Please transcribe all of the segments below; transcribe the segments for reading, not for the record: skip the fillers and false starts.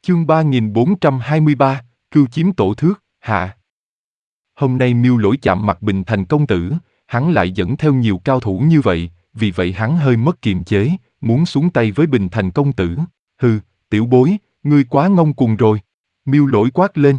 Chương 3423, cưu chiếm tổ thước, hạ. Hôm nay Miêu Lỗi chạm mặt Bình Thành công tử, hắn lại dẫn theo nhiều cao thủ như vậy, vì vậy hắn hơi mất kiềm chế, muốn xuống tay với Bình Thành công tử. Hừ, tiểu bối, ngươi quá ngông cuồng rồi. Miêu Lỗi quát lên.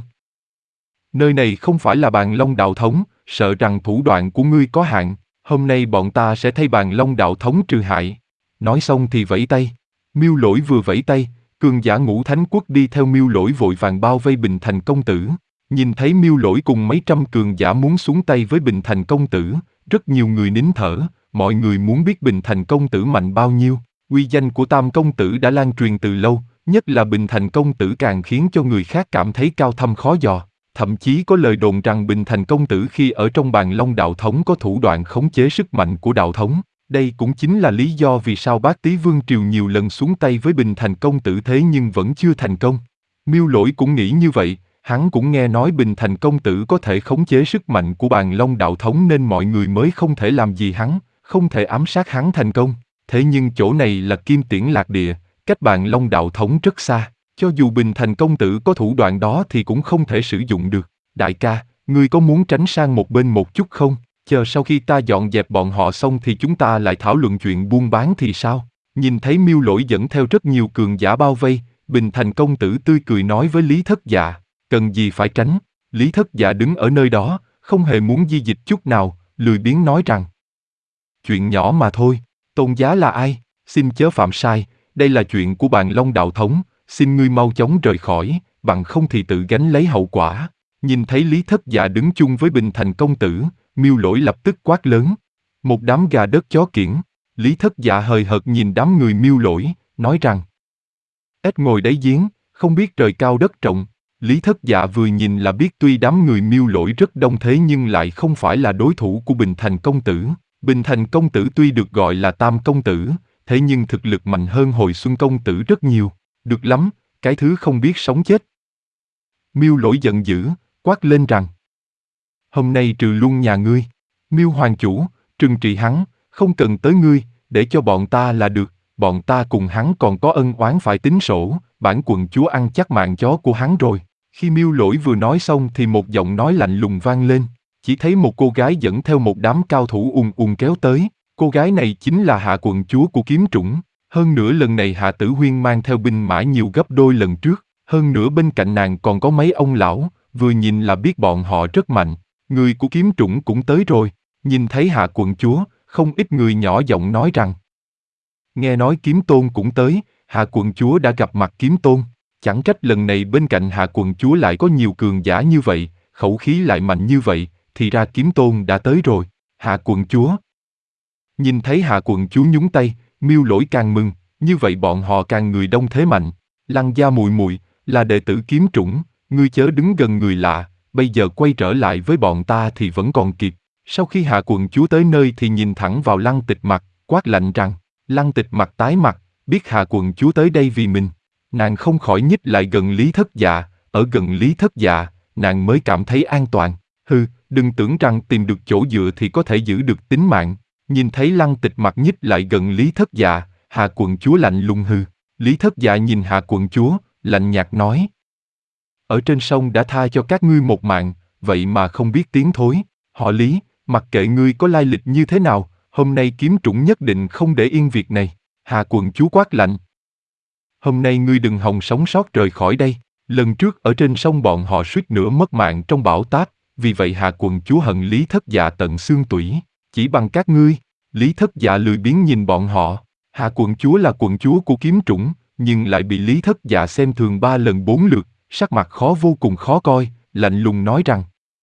Nơi này không phải là Bàn Long đạo thống, sợ rằng thủ đoạn của ngươi có hạn, hôm nay bọn ta sẽ thay Bàn Long đạo thống trừ hại. Nói xong thì vẫy tay. Miêu Lỗi vừa vẫy tay, cường giả Ngũ Thánh Quốc đi theo Miêu Lỗi vội vàng bao vây Bình Thành công tử. Nhìn thấy Miêu Lỗi cùng mấy trăm cường giả muốn xuống tay với Bình Thành công tử, rất nhiều người nín thở, mọi người muốn biết Bình Thành công tử mạnh bao nhiêu. Uy danh của Tam công tử đã lan truyền từ lâu, nhất là Bình Thành công tử càng khiến cho người khác cảm thấy cao thâm khó dò. Thậm chí có lời đồn rằng Bình Thành công tử khi ở trong Bàn Long đạo thống có thủ đoạn khống chế sức mạnh của đạo thống. Đây cũng chính là lý do vì sao Bát Tý Vương Triều nhiều lần xuống tay với Bình Thành công tử thế nhưng vẫn chưa thành công. Miêu Lỗi cũng nghĩ như vậy, hắn cũng nghe nói Bình Thành công tử có thể khống chế sức mạnh của Bàn Long đạo thống nên mọi người mới không thể làm gì hắn, không thể ám sát hắn thành công. Thế nhưng chỗ này là Kim Tiễn Lạc Địa, cách Bàn Long đạo thống rất xa, cho dù Bình Thành công tử có thủ đoạn đó thì cũng không thể sử dụng được. Đại ca, ngươi có muốn tránh sang một bên một chút không? Chờ sau khi ta dọn dẹp bọn họ xong thì chúng ta lại thảo luận chuyện buôn bán thì sao? Nhìn thấy Miêu Lỗi dẫn theo rất nhiều cường giả bao vây, Bình Thành công tử tươi cười nói với Lý Thất Dạ, cần gì phải tránh. Lý Thất Dạ đứng ở nơi đó, không hề muốn di dịch chút nào, lười biếng nói rằng, chuyện nhỏ mà thôi, Tôn giá là ai? Xin chớ phạm sai, đây là chuyện của Bàn Long đạo thống, xin ngươi mau chóng rời khỏi, bằng không thì tự gánh lấy hậu quả. Nhìn thấy Lý Thất Dạ đứng chung với Bình Thành công tử, Miêu Lỗi lập tức quát lớn. Một đám gà đất chó kiểng. Lý Thất Dạ hời hợt nhìn đám người Miêu Lỗi, nói rằng, ếch ngồi đáy giếng, không biết trời cao đất rộng. Lý Thất Dạ vừa nhìn là biết tuy đám người Miêu Lỗi rất đông thế nhưng lại không phải là đối thủ của Bình Thành công tử. Bình Thành công tử tuy được gọi là Tam công tử, thế nhưng thực lực mạnh hơn Hồi Xuân công tử rất nhiều. Được lắm, cái thứ không biết sống chết. Miêu Lỗi giận dữ, quát lên rằng, hôm nay trừ luôn nhà ngươi. Miêu hoàng chủ, trừng trị hắn, không cần tới ngươi, để cho bọn ta là được, bọn ta cùng hắn còn có ân oán phải tính sổ, bản quận chúa ăn chắc mạng chó của hắn rồi. Khi Miêu Lỗi vừa nói xong thì một giọng nói lạnh lùng vang lên, chỉ thấy một cô gái dẫn theo một đám cao thủ ùn ùn kéo tới, cô gái này chính là Hạ quận chúa của Kiếm Trũng, hơn nữa lần này Hạ Tử Huyên mang theo binh mã nhiều gấp đôi lần trước, hơn nữa bên cạnh nàng còn có mấy ông lão, vừa nhìn là biết bọn họ rất mạnh. Người của Kiếm Trũng cũng tới rồi, nhìn thấy Hạ quận chúa, không ít người nhỏ giọng nói rằng, nghe nói Kiếm Tôn cũng tới, Hạ quận chúa đã gặp mặt Kiếm Tôn, chẳng trách lần này bên cạnh Hạ quận chúa lại có nhiều cường giả như vậy, khẩu khí lại mạnh như vậy, thì ra Kiếm Tôn đã tới rồi. Hạ quận chúa. Nhìn thấy Hạ quận chúa nhúng tay, Miêu Lỗi càng mừng, như vậy bọn họ càng người đông thế mạnh. Lăng gia mùi mùi, là đệ tử Kiếm Trũng, ngươi chớ đứng gần người lạ, bây giờ quay trở lại với bọn ta thì vẫn còn kịp. Sau khi Hạ quận chúa tới nơi thì nhìn thẳng vào Lăng Tịch Mặc, quát lạnh rằng, Lăng Tịch Mặc tái mặt, biết Hạ quận chúa tới đây vì mình. Nàng không khỏi nhích lại gần Lý Thất Dạ, ở gần Lý Thất Dạ, nàng mới cảm thấy an toàn. Hừ, đừng tưởng rằng tìm được chỗ dựa thì có thể giữ được tính mạng. Nhìn thấy Lăng Tịch Mặc nhích lại gần Lý Thất Dạ, Hạ quận chúa lạnh lùng hừ. Lý Thất Dạ nhìn Hạ quận chúa, lạnh nhạt nói, ở trên sông đã tha cho các ngươi một mạng, vậy mà không biết tiến thối. Họ Lý, mặc kệ ngươi có lai lịch như thế nào, hôm nay Kiếm Trũng nhất định không để yên việc này. Hạ quận chúa quát lạnh, hôm nay ngươi đừng hòng sống sót rời khỏi đây. Lần trước ở trên sông bọn họ suýt nữa mất mạng trong bão táp, vì vậy Hạ quận chúa hận Lý Thất Dạ tận xương tủy. Chỉ bằng các ngươi. Lý Thất Dạ lười biếng nhìn bọn họ. Hạ quận chúa là quận chúa của Kiếm Trũng, nhưng lại bị Lý Thất Dạ xem thường 3 lần 4 lượt, sắc mặt vô cùng khó coi, lạnh lùng nói rằng,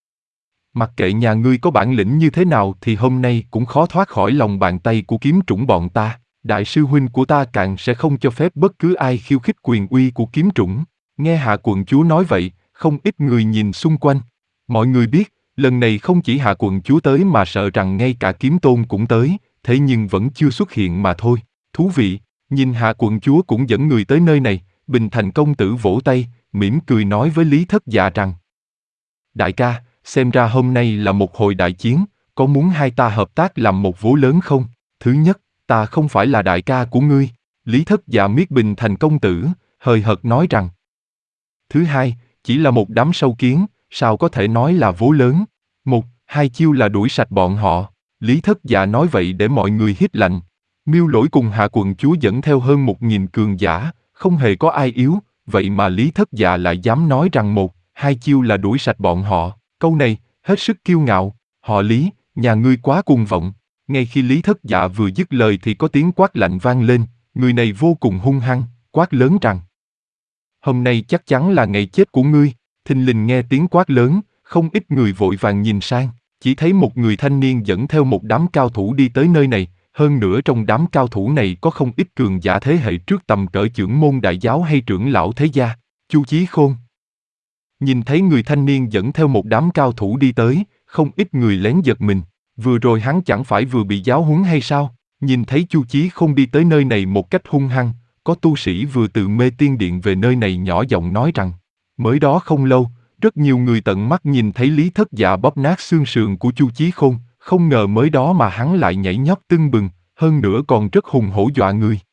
mặc kệ nhà ngươi có bản lĩnh như thế nào thì hôm nay cũng khó thoát khỏi lòng bàn tay của Kiếm Trũng bọn ta. Đại sư huynh của ta càng sẽ không cho phép bất cứ ai khiêu khích quyền uy của Kiếm Trũng. Nghe Hạ quận chúa nói vậy, không ít người nhìn xung quanh. Mọi người biết, lần này không chỉ Hạ quận chúa tới mà sợ rằng ngay cả Kiếm Tôn cũng tới, thế nhưng vẫn chưa xuất hiện mà thôi. Thú vị, nhìn Hạ quận chúa cũng dẫn người tới nơi này. Bình Thành công tử vỗ tay, mỉm cười nói với Lý Thất Dạ rằng, đại ca, xem ra hôm nay là một hồi đại chiến, có muốn hai ta hợp tác làm một vố lớn không? Thứ nhất, ta không phải là đại ca của ngươi. Lý Thất Dạ miết Bình Thành công tử, hời hợt nói rằng, Thứ hai, chỉ là một đám sâu kiến, sao có thể nói là vố lớn. 1, 2 chiêu là đuổi sạch bọn họ. Lý Thất Dạ nói vậy để mọi người hít lạnh. Miêu Lỗi cùng Hạ quận chúa dẫn theo hơn 1000 cường giả, không hề có ai yếu, vậy mà Lý Thất Dạ lại dám nói rằng 1, 2 chiêu là đuổi sạch bọn họ. Câu này, hết sức kiêu ngạo. Họ Lý, nhà ngươi quá cuồng vọng. Ngay khi Lý Thất Dạ vừa dứt lời thì có tiếng quát lạnh vang lên, người này vô cùng hung hăng, quát lớn rằng: hôm nay chắc chắn là ngày chết của ngươi. Thình lình nghe tiếng quát lớn, không ít người vội vàng nhìn sang, chỉ thấy một người thanh niên dẫn theo một đám cao thủ đi tới nơi này, hơn nữa trong đám cao thủ này có không ít cường giả thế hệ trước tầm cỡ chưởng môn đại giáo hay trưởng lão thế gia. Chu Chí Khôn nhìn thấy người thanh niên dẫn theo một đám cao thủ đi tới, không ít người lén giật mình. Vừa rồi hắn chẳng phải vừa bị giáo huấn hay sao? Nhìn thấy Chu Chí Khôn đi tới nơi này một cách hung hăng, có tu sĩ vừa từ Mê Tiên Điện về nơi này nhỏ giọng nói rằng, mới đó không lâu, rất nhiều người tận mắt nhìn thấy Lý Thất Dạ bóp nát xương sườn của Chu Chí Khôn, không ngờ mới đó mà hắn lại nhảy nhót tưng bừng, hơn nữa còn rất hùng hổ dọa người.